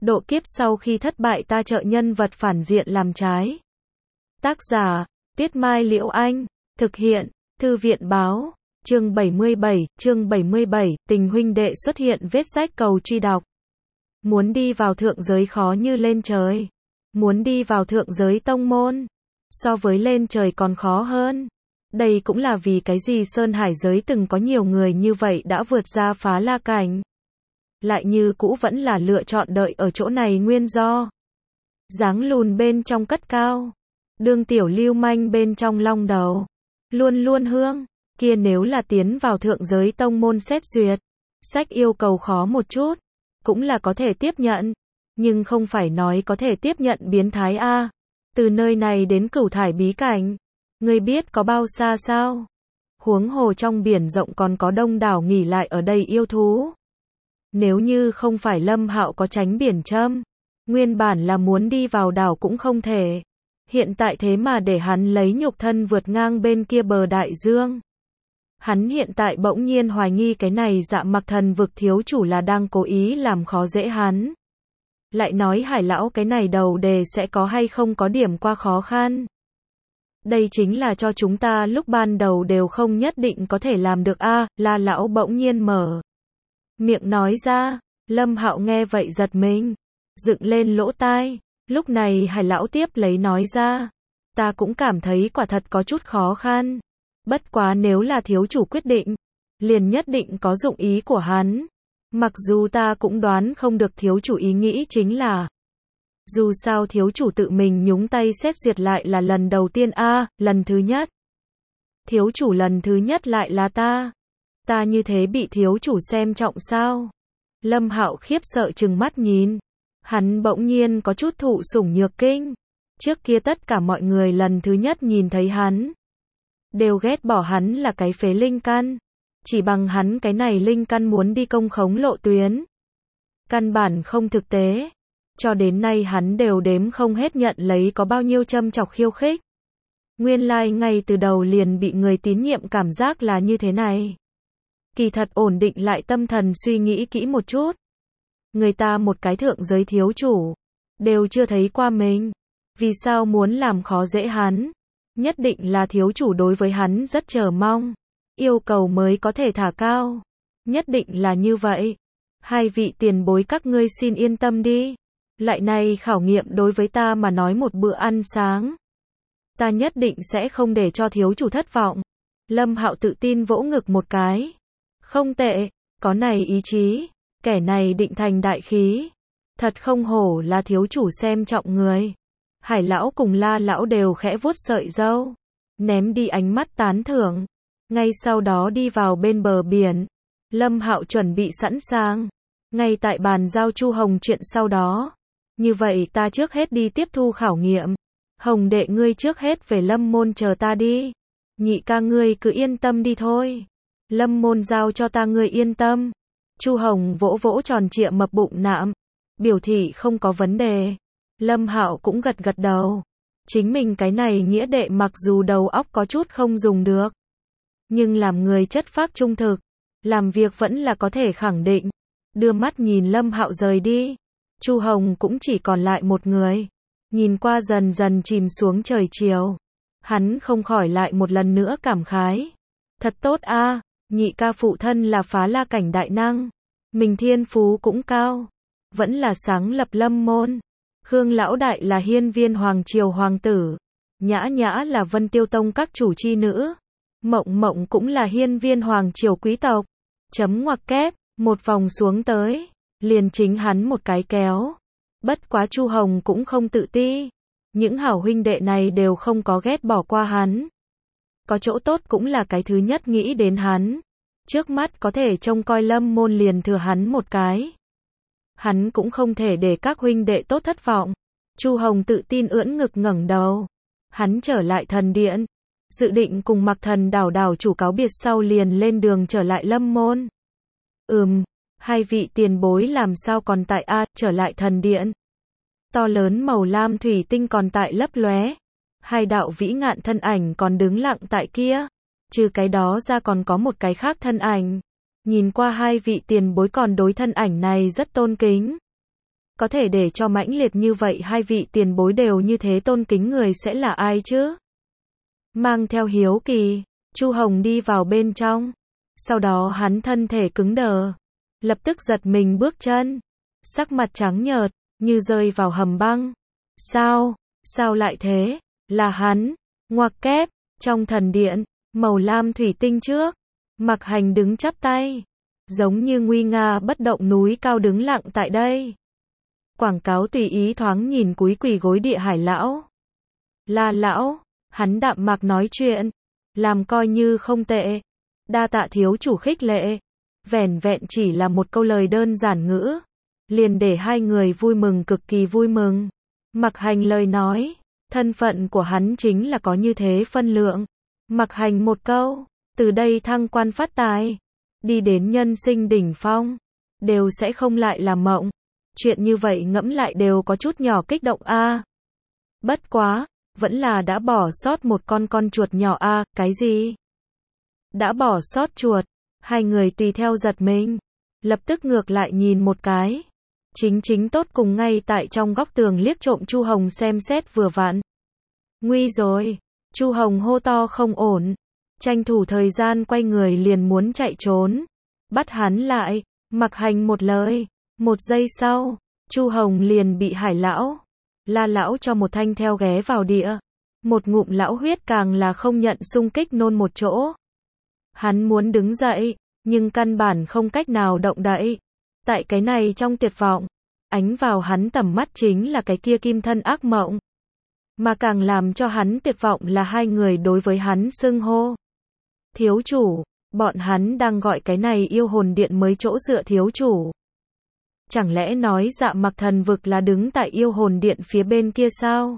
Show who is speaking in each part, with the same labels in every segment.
Speaker 1: Độ kiếp sau khi thất bại ta trợ nhân vật phản diện làm trái. Tác giả, Tuyết Mai Liễu Anh. Thực hiện, Thư viện Báo. Chương 77, tình huynh đệ xuất hiện vết rách cầu truy đọc. Muốn đi vào thượng giới khó như lên trời. Muốn đi vào thượng giới tông môn, so với lên trời còn khó hơn. Đây cũng là vì cái gì Sơn Hải giới từng có nhiều người như vậy đã vượt ra phá la cảnh. Lại như cũ vẫn là lựa chọn đợi ở chỗ này nguyên do. Dáng lùn bên trong cất cao. Đương tiểu lưu manh bên trong long đầu. Luôn luôn hương. Kia nếu là tiến vào thượng giới tông môn xét duyệt. Sách yêu cầu khó một chút. Cũng là có thể tiếp nhận. Nhưng không phải nói có thể tiếp nhận biến thái A. Từ nơi này đến Cửu Thải bí cảnh. Ngươi biết có bao xa sao? Huống hồ trong biển rộng còn có đông đảo nghỉ lại ở đây yêu thú. Nếu như không phải Lâm Hạo có tránh biển châm, nguyên bản là muốn đi vào đảo cũng không thể. Hiện tại thế mà để hắn lấy nhục thân vượt ngang bên kia bờ đại dương. Hắn hiện tại bỗng nhiên hoài nghi cái này Dạ Mặc Thần vực thiếu chủ là đang cố ý làm khó dễ hắn. Lại nói Hải lão cái này đầu đề sẽ có hay không có điểm qua khó khăn. Đây chính là cho chúng ta lúc ban đầu đều không nhất định có thể làm được a. La lão bỗng nhiên mở miệng nói ra. Lâm Hạo nghe vậy giật mình, dựng lên lỗ tai. Lúc này Hải lão tiếp lấy nói ra, ta cũng cảm thấy quả thật có chút khó khăn. Bất quá nếu là thiếu chủ quyết định, liền nhất định có dụng ý của hắn. Mặc dù ta cũng đoán không được thiếu chủ ý nghĩ chính là, dù sao thiếu chủ tự mình nhúng tay xét duyệt lại là lần đầu tiên a, lần thứ nhất. Thiếu chủ lần thứ nhất lại là ta. Ta như thế bị thiếu chủ xem trọng sao? Lâm Hạo khiếp sợ trừng mắt nhìn. Hắn bỗng nhiên có chút thụ sủng nhược kinh. Trước kia tất cả mọi người lần thứ nhất nhìn thấy hắn, đều ghét bỏ hắn là cái phế linh căn. Chỉ bằng hắn cái này linh căn muốn đi công khống lộ tuyến. Căn bản không thực tế. Cho đến nay hắn đều đếm không hết nhận lấy có bao nhiêu châm chọc khiêu khích. Nguyên lai ngay từ đầu liền bị người tín nhiệm cảm giác là như thế này. Kỳ thật ổn định lại tâm thần suy nghĩ kỹ một chút. Người ta một cái thượng giới thiếu chủ, đều chưa thấy qua mình. Vì sao muốn làm khó dễ hắn? Nhất định là thiếu chủ đối với hắn rất chờ mong. Yêu cầu mới có thể thả cao. Nhất định là như vậy. Hai vị tiền bối các ngươi xin yên tâm đi. Lại này khảo nghiệm đối với ta mà nói một bữa ăn sáng. Ta nhất định sẽ không để cho thiếu chủ thất vọng. Lâm Hạo tự tin vỗ ngực một cái. Không tệ, có này ý chí, kẻ này định thành đại khí. Thật không hổ là thiếu chủ xem trọng người. Hải lão cùng La lão đều khẽ vuốt sợi râu, ném đi ánh mắt tán thưởng. Ngay sau đó đi vào bên bờ biển. Lâm Hạo chuẩn bị sẵn sàng. Ngay tại bàn giao Chu Hồng chuyện sau đó. Như vậy ta trước hết đi tiếp thu khảo nghiệm. Hồng đệ ngươi trước hết về Lâm môn chờ ta đi. Nhị ca ngươi cứ yên tâm đi thôi. Lâm môn giao cho ta ngươi yên tâm. Chu Hồng vỗ vỗ tròn trịa mập bụng nạm, biểu thị không có vấn đề. Lâm Hạo cũng gật gật đầu. Chính mình cái này nghĩa đệ mặc dù đầu óc có chút không dùng được, nhưng làm người chất phác trung thực, làm việc vẫn là có thể khẳng định. Đưa mắt nhìn Lâm Hạo rời đi. Chu Hồng cũng chỉ còn lại một người. Nhìn qua dần dần chìm xuống trời chiều, hắn không khỏi lại một lần nữa cảm khái. Thật tốt a, nhị ca phụ thân là phá la cảnh đại năng. Mình thiên phú cũng cao. Vẫn là sáng lập Lâm môn. Khương lão đại là hiên viên hoàng triều hoàng tử. Nhã nhã là Vân Tiêu Tông các chủ chi nữ. Mộng mộng cũng là hiên viên hoàng triều quý tộc. Chấm ngoặc kép, một vòng xuống tới, liền chính hắn một cái kéo. Bất quá Chu Hồng cũng không tự ti. Những hảo huynh đệ này đều không có ghét bỏ qua hắn. Có chỗ tốt cũng là cái thứ nhất nghĩ đến hắn. Trước mắt có thể trông coi Lâm môn liền thừa hắn một cái. Hắn cũng không thể để các huynh đệ tốt thất vọng. Chu Hồng tự tin ưỡn ngực ngẩng đầu. Hắn trở lại thần điện. Dự định cùng Mặc Thần đảo chủ cáo biệt sau liền lên đường trở lại Lâm môn. Hai vị tiền bối làm sao còn tại a, trở lại thần điện. To lớn màu lam thủy tinh còn tại lấp lóe. Hai đạo vĩ ngạn thân ảnh còn đứng lặng tại kia. Trừ cái đó ra còn có một cái khác thân ảnh. Nhìn qua hai vị tiền bối còn đối thân ảnh này rất tôn kính. có thể để cho mãnh liệt như vậy hai vị tiền bối đều như thế tôn kính người sẽ là ai chứ? Mang theo hiếu kỳ, Chu Hồng đi vào bên trong. Sau đó hắn thân thể cứng đờ, lập tức giật mình bước chân, sắc mặt trắng nhợt, như rơi vào hầm băng. Sao? Sao lại thế? Là hắn. Ngoặc kép, trong thần điện, màu lam thủy tinh trước, Mặc Hành đứng chắp tay, giống như nguy nga bất động núi cao đứng lặng tại đây. Quảng cáo tùy ý thoáng nhìn cúi quỳ gối địa Hải lão. La lão, hắn đạm mạc nói chuyện, làm coi như không tệ. Đa tạ thiếu chủ khích lệ. Vẻn vẹn chỉ là một câu lời đơn giản ngữ, liền để hai người vui mừng, cực kỳ vui mừng. Mặc Hành lời nói, thân phận của hắn chính là có như thế phân lượng. Mặc Hành một câu, từ đây thăng quan phát tài, đi đến nhân sinh đỉnh phong, đều sẽ không lại là mộng. Chuyện như vậy ngẫm lại đều có chút nhỏ kích động a. Bất quá, vẫn là đã bỏ sót một con chuột nhỏ a. Cái gì? Đã bỏ sót chuột? Hai người tùy theo giật mình, lập tức ngược lại nhìn một cái. Chính tốt cùng ngay tại trong góc tường liếc trộm Chu Hồng xem xét vừa vặn. Nguy rồi, Chu Hồng hô to không ổn, tranh thủ thời gian quay người liền muốn chạy trốn. Bắt hắn lại, Mặc Hành một lời. Một giây sau, Chu Hồng liền bị Hải lão, La lão cho một thanh theo ghé vào địa. Một ngụm lão huyết càng là không nhận xung kích nôn một chỗ. Hắn muốn đứng dậy, nhưng căn bản không cách nào động đậy. Tại cái này trong tuyệt vọng, ánh vào hắn tầm mắt chính là cái kia kim thân ác mộng. Mà càng làm cho hắn tuyệt vọng là hai người đối với hắn xưng hô. Thiếu chủ, bọn hắn đang gọi cái này yêu hồn điện mới chỗ dựa thiếu chủ. Chẳng lẽ nói Dạ Mặc Thần Vực là đứng tại yêu hồn điện phía bên kia sao?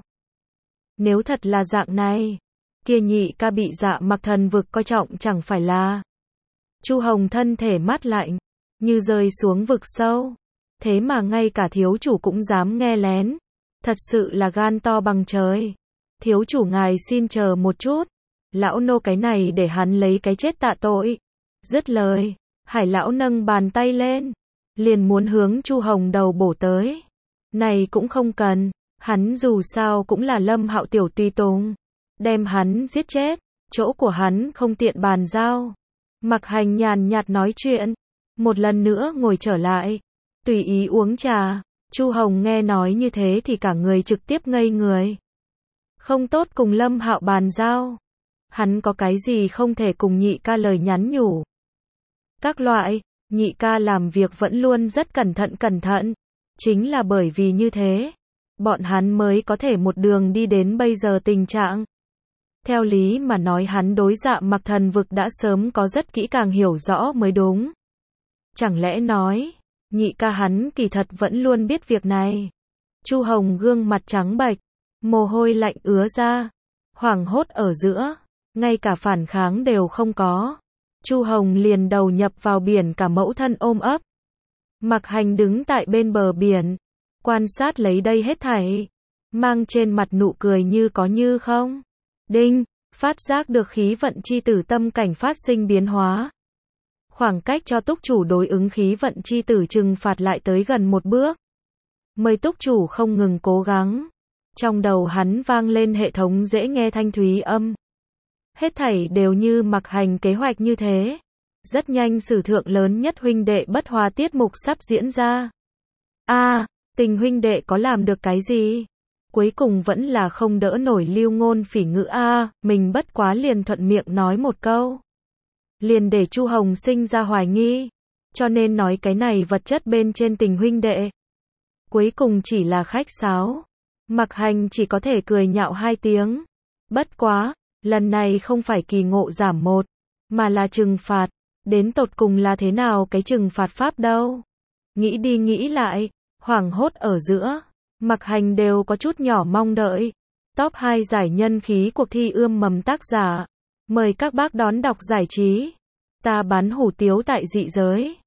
Speaker 1: Nếu thật là dạng này, kia nhị ca bị Dạ Mặc Thần Vực coi trọng chẳng phải là. Chu Hồng thân thể mát lạnh, như rơi xuống vực sâu. Thế mà ngay cả thiếu chủ cũng dám nghe lén. Thật sự là gan to bằng trời. Thiếu chủ ngài xin chờ một chút. Lão nô cái này để hắn lấy cái chết tạ tội. Dứt lời, Hải lão nâng bàn tay lên, liền muốn hướng Chu Hồng đầu bổ tới. Này cũng không cần, hắn dù sao cũng là Lâm Hạo tiểu tùy tùng. Đem hắn giết chết, chỗ của hắn không tiện bàn giao. Mặc Hành nhàn nhạt nói chuyện, một lần nữa ngồi trở lại, tùy ý uống trà. Chu Hồng nghe nói như thế thì cả người trực tiếp ngây người. Không tốt cùng Lâm Hạo bàn giao. Hắn có cái gì không thể cùng nhị ca lời nhắn nhủ. Các loại, nhị ca làm việc vẫn luôn rất cẩn thận. Chính là bởi vì như thế, bọn hắn mới có thể một đường đi đến bây giờ tình trạng. Theo lý mà nói hắn đối Dạ Mặc Thần Vực đã sớm có rất kỹ càng hiểu rõ mới đúng. Chẳng lẽ nói, nhị ca hắn kỳ thật vẫn luôn biết việc này. Chu Hồng gương mặt trắng bệch, mồ hôi lạnh ứa ra, hoảng hốt ở giữa, ngay cả phản kháng đều không có. Chu Hồng liền đầu nhập vào biển cả mẫu thân ôm ấp. Mặc Hành đứng tại bên bờ biển, quan sát lấy đây hết thảy, mang trên mặt nụ cười như có như không. Đinh, phát giác được khí vận chi tử tâm cảnh phát sinh biến hóa. Khoảng cách cho túc chủ đối ứng khí vận chi tử trừng phạt lại tới gần một bước. Mời túc chủ không ngừng cố gắng. Trong đầu hắn vang lên hệ thống dễ nghe thanh thúy âm. Hết thảy đều như Mặc Hành kế hoạch như thế. Rất nhanh sử thượng lớn nhất huynh đệ bất hòa tiết mục sắp diễn ra. Tình huynh đệ có làm được cái gì? Cuối cùng vẫn là không đỡ nổi lưu ngôn phỉ ngữ mình bất quá liền thuận miệng nói một câu. Liền để Chu Hồng sinh ra hoài nghi. Cho nên nói cái này vật chất bên trên tình huynh đệ. Cuối cùng chỉ là khách sáo. Mặc Hành chỉ có thể cười nhạo hai tiếng. Bất quá, lần này không phải kỳ ngộ giảm một, mà là trừng phạt. Đến tột cùng là thế nào cái trừng phạt pháp đâu? Nghĩ đi nghĩ lại, hoảng hốt ở giữa, Mặc Hành đều có chút nhỏ mong đợi. Top 2 giải nhân khí cuộc thi ươm mầm tác giả. Mời các bác đón đọc giải trí. Ta bán hủ tiếu tại dị giới.